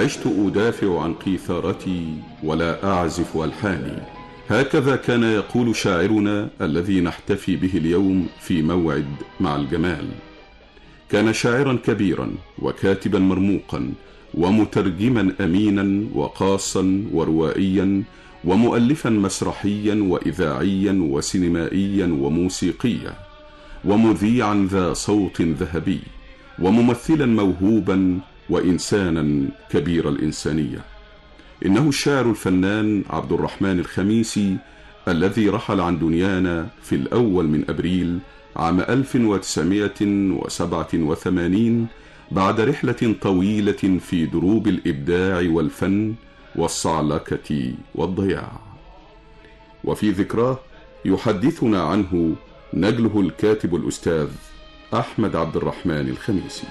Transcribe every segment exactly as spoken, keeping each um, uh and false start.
عشت أدافع عن قيثارتي ولا أعزف ألحاني. هكذا كان يقول شاعرنا الذي نحتفي به اليوم في موعد مع الجمال. كان شاعرا كبيرا وكاتبا مرموقا ومترجما أمينا وقاصا وروائيا ومؤلفا مسرحيا وإذاعيا وسينمائيا وموسيقيا ومذيعا ذا صوت ذهبي وممثلا موهوبا وإنسانا كبير الإنسانية. إنه الشاعر الفنان عبد الرحمن الخميسي الذي رحل عن دنيانا في الأول من أبريل عام ألف وتسعمائة وسبعة وثمانين بعد رحلة طويلة في دروب الإبداع والفن والصعلكة والضياع. وفي ذكراه يحدثنا عنه نجله الكاتب الأستاذ أحمد عبد الرحمن الخميسي.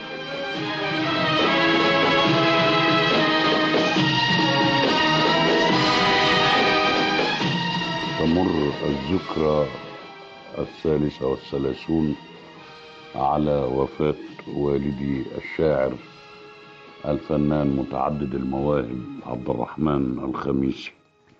تمر الذكرى الثالثة والثلاثون على وفاة والدي الشاعر الفنان متعدد المواهب عبد الرحمن الخميسي.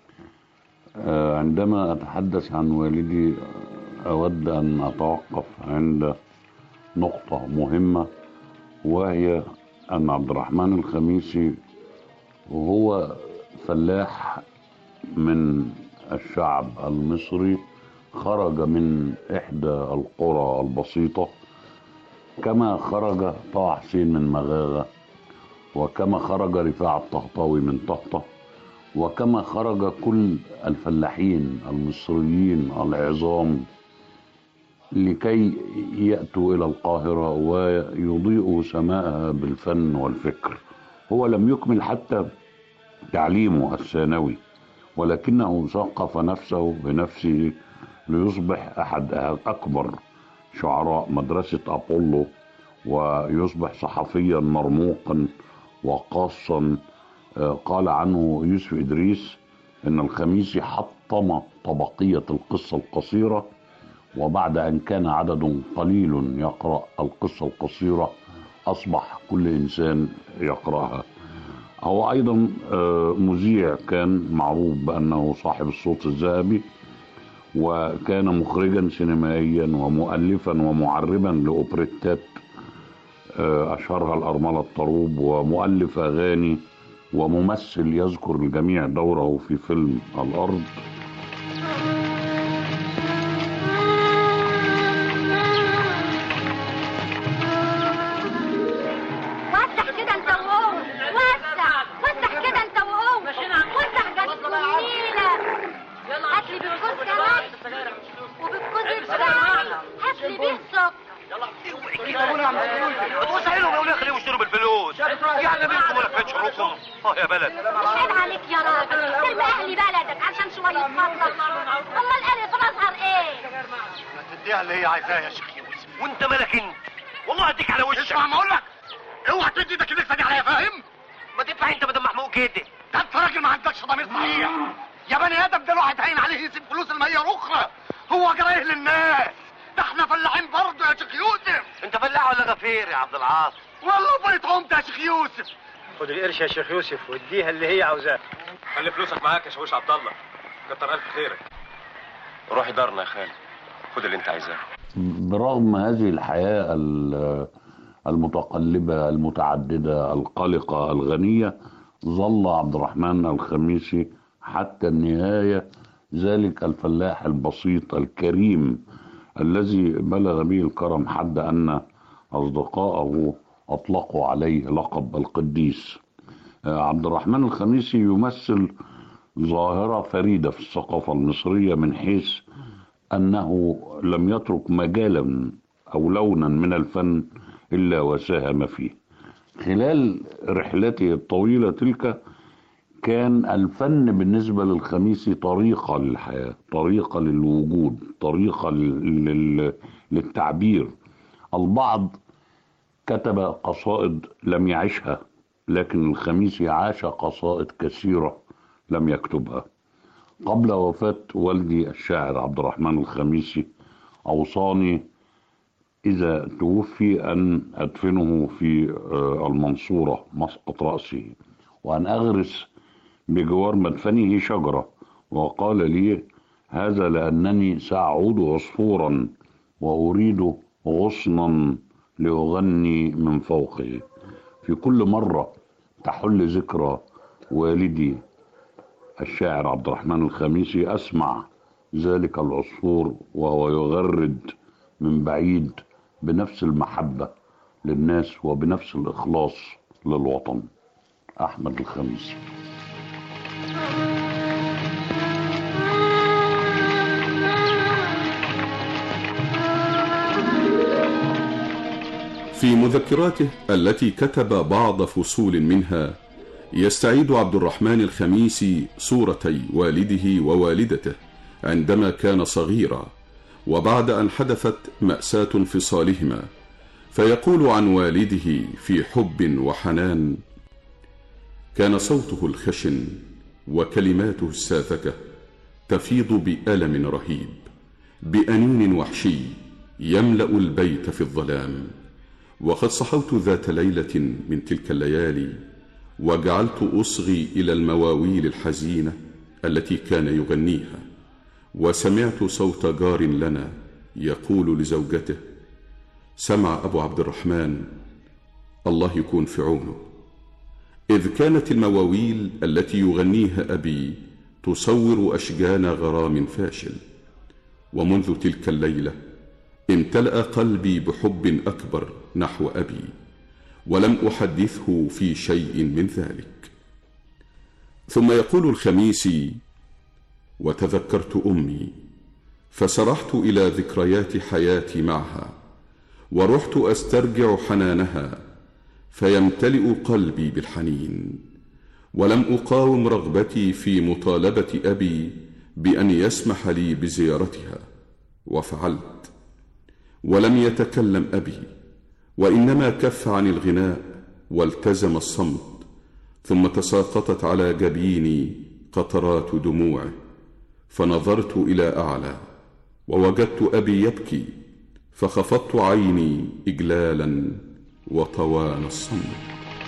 عندما أتحدث عن والدي أود أن أتوقف عند نقطة مهمة، وهي أن عبد الرحمن الخميسي هو فلاح من الشعب المصري، خرج من إحدى القرى البسيطة كما خرج طه حسين من مغاغة، وكما خرج رفاعة الطهطاوي من طهطة، وكما خرج كل الفلاحين المصريين العظام لكي يأتوا إلى القاهرة ويضيئوا سماءها بالفن والفكر. هو لم يكمل حتى تعليمه الثانوي، ولكنه ثقف نفسه بنفسه ليصبح أحد أكبر شعراء مدرسة أبولو، ويصبح صحفيا مرموقا وقاصا. قال عنه يوسف إدريس إن الخميسي حطم طبقية القصة القصيرة، وبعد أن كان عدد قليل يقرأ القصة القصيرة أصبح كل إنسان يقرأها. هو أيضا مذيع، كان معروف بأنه صاحب الصوت الذهبي، وكان مخرجا سينمائيا ومؤلفا ومعربا لأوبريتات أشهرها الأرملة الطروب، ومؤلف أغاني وممثل يذكر الجميع دوره في فيلم الأرض. اه يا بلد، مش عيب عليك يا راجل، ترمي اهلي بلدك عشان شويه مطلق. امال انا في الازهر ايه؟ ما تديها اللي هي عايزاها يا شيخ يوسف. وانت مالك انت؟ والله هديك على وشك. اسمع ما اقول لك، اوعى تدي ايدك اللي دي عليا، فاهم؟ ما تدفع انت بدل محمود كده. ده انت راجل ما عندكش ضمير صحيح يا بني ادم. ده الواحد هين عليه يسيب فلوس المية الاخرى، هو جرايه للناس. ده احنا فلاحين برضه يا شيخ يوسف. انت فلاح ولا غفير يا عبد العاص؟ والله بيت عمده يا شيخ يوسف. خد القرش يا شيخ يوسف واديها اللي هي عاوزاه. خلي فلوسك معاك يا شاويش عبد الله، كتر الف خيرك. روحي دارنا يا خالد، خد اللي انت عايزاه. برغم هذه الحياة المتقلبة المتعددة القلقة الغنية، ظل عبد الرحمن الخميسي حتى النهاية ذلك الفلاح البسيط الكريم الذي بلغ به الكرم حد أن أصدقائه أطلقوا عليه لقب القديس. عبد الرحمن الخميسي يمثل ظاهرة فريدة في الثقافة المصرية، من حيث أنه لم يترك مجالا أو لونا من الفن إلا وساهم فيه. خلال رحلته الطويلة تلك كان الفن بالنسبة للخميسي طريقة للحياة، طريقة للوجود، طريقة للتعبير. البعض كتب قصائد لم يعيشها، لكن الخميسي عاش قصائد كثيرة لم يكتبها. قبل وفاة والدي الشاعر عبد الرحمن الخميسي أوصاني إذا توفي أن أدفنه في المنصورة مسقط رأسه، وأن أغرس بجوار مدفنه شجرة، وقال لي هذا لأنني سأعود عصفورا وأريد غصنا لأغني من فوقه. في كل مرة تحل ذكرى والدي الشاعر عبد الرحمن الخميسي أسمع ذلك العصفور وهو يغرد من بعيد بنفس المحبة للناس وبنفس الإخلاص للوطن. أحمد الخميسي. في مذكراته التي كتب بعض فصول منها يستعيد عبد الرحمن الخميسي صورتي والده ووالدته عندما كان صغيرا وبعد أن حدثت مأساة انفصالهما، فيقول عن والده في حب وحنان: كان صوته الخشن وكلماته الساذجة تفيض بألم رهيب، بأنين وحشي يملأ البيت في الظلام. وقد صحوت ذات ليلة من تلك الليالي وجعلت أصغي إلى المواويل الحزينة التي كان يغنيها، وسمعت صوت جار لنا يقول لزوجته: سمع أبو عبد الرحمن، الله يكون في عونه. إذ كانت المواويل التي يغنيها أبي تصور أشجان غرام فاشل. ومنذ تلك الليلة امتلأ قلبي بحب أكبر نحو أبي، ولم أحدثه في شيء من ذلك. ثم يقول الخميسي: وتذكرت أمي فسرحت إلى ذكريات حياتي معها، ورحت أسترجع حنانها فيمتلئ قلبي بالحنين، ولم أقاوم رغبتي في مطالبة أبي بأن يسمح لي بزيارتها، وفعلت. ولم يتكلم أبي، وإنما كف عن الغناء والتزم الصمت، ثم تساقطت على جبيني قطرات دموعه، فنظرت إلى أعلى ووجدت أبي يبكي، فخفضت عيني إجلالا وطوان الصمت.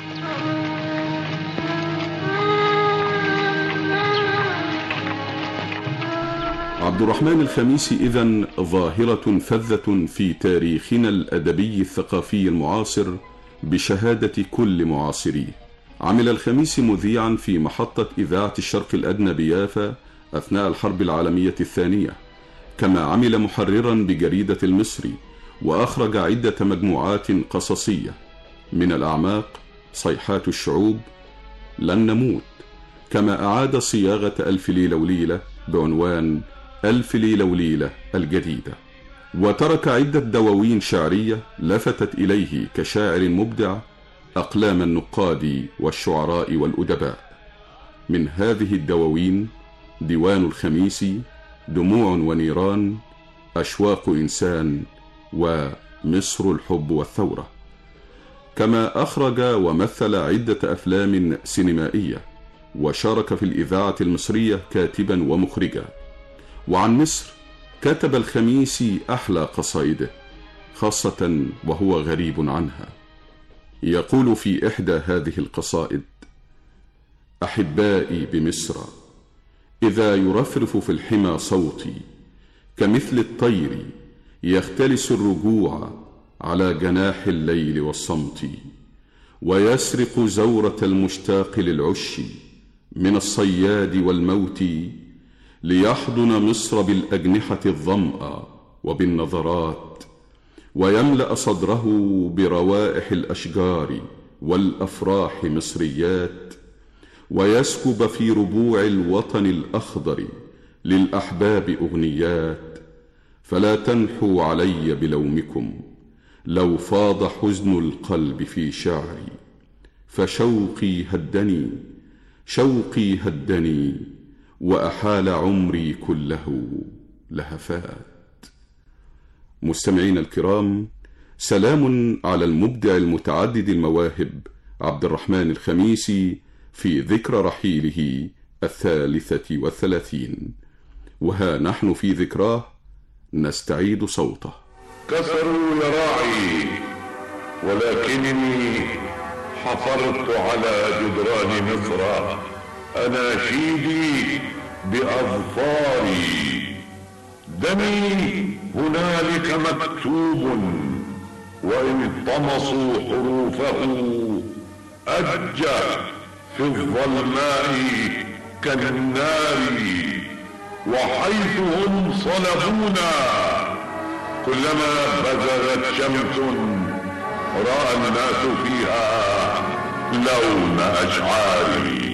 عبد الرحمن الخميسي إذن ظاهرة فذة في تاريخنا الأدبي الثقافي المعاصر بشهادة كل معاصريه. عمل الخميسي مذيعا في محطة إذاعة الشرق الأدنى بيافا أثناء الحرب العالمية الثانية، كما عمل محررا بجريدة المصري، وأخرج عدة مجموعات قصصية من الأعماق، صيحات الشعوب، لن نموت، كما أعاد صياغة ألف ليلة وليلة بعنوان ألف ليلة وليلة الجديدة. وترك عدة دواوين شعرية لفتت إليه كشاعر مبدع أقلام النقاد والشعراء والأدباء. من هذه الدواوين ديوان الخميسي، دموع ونيران، أشواق إنسان، ومصر الحب والثورة. كما أخرج ومثل عدة أفلام سينمائية، وشارك في الإذاعة المصرية كاتبا ومخرجا. وعن مصر كتب الخميسي أحلى قصائده، خاصة وهو غريب عنها. يقول في إحدى هذه القصائد: أحبائي بمصر إذا يرفرف في الحمى صوتي، كمثل الطير يختلس الرجوع على جناح الليل والصمت، ويسرق زورة المشتاق للعش من الصياد والموت، ليحضن مصر بالأجنحة الظمأ وبالنظرات، ويملأ صدره بروائح الأشجار والأفراح مصريات، ويسكب في ربوع الوطن الأخضر للأحباب أغنيات. فلا تنحوا علي بلومكم لو فاض حزن القلب في شعري، فشوقي هدني شوقي هدني وأحال عمري كله لهفات. مستمعين الكرام، سلام على المبدع المتعدد المواهب عبد الرحمن الخميسي في ذكرى رحيله الثالثة والثلاثين، وها نحن في ذكراه نستعيد صوته. كسروا يراعي ولكنني حفرت على جدران مصر أناشيدي بأظفاري، دمي هنالك مكتوب، وإن طمسوا حروفه أج في الظلماء كالنار، وحيث هم صلبونا كلما بزغت شمس رأى الناس فيها لون أشعاري.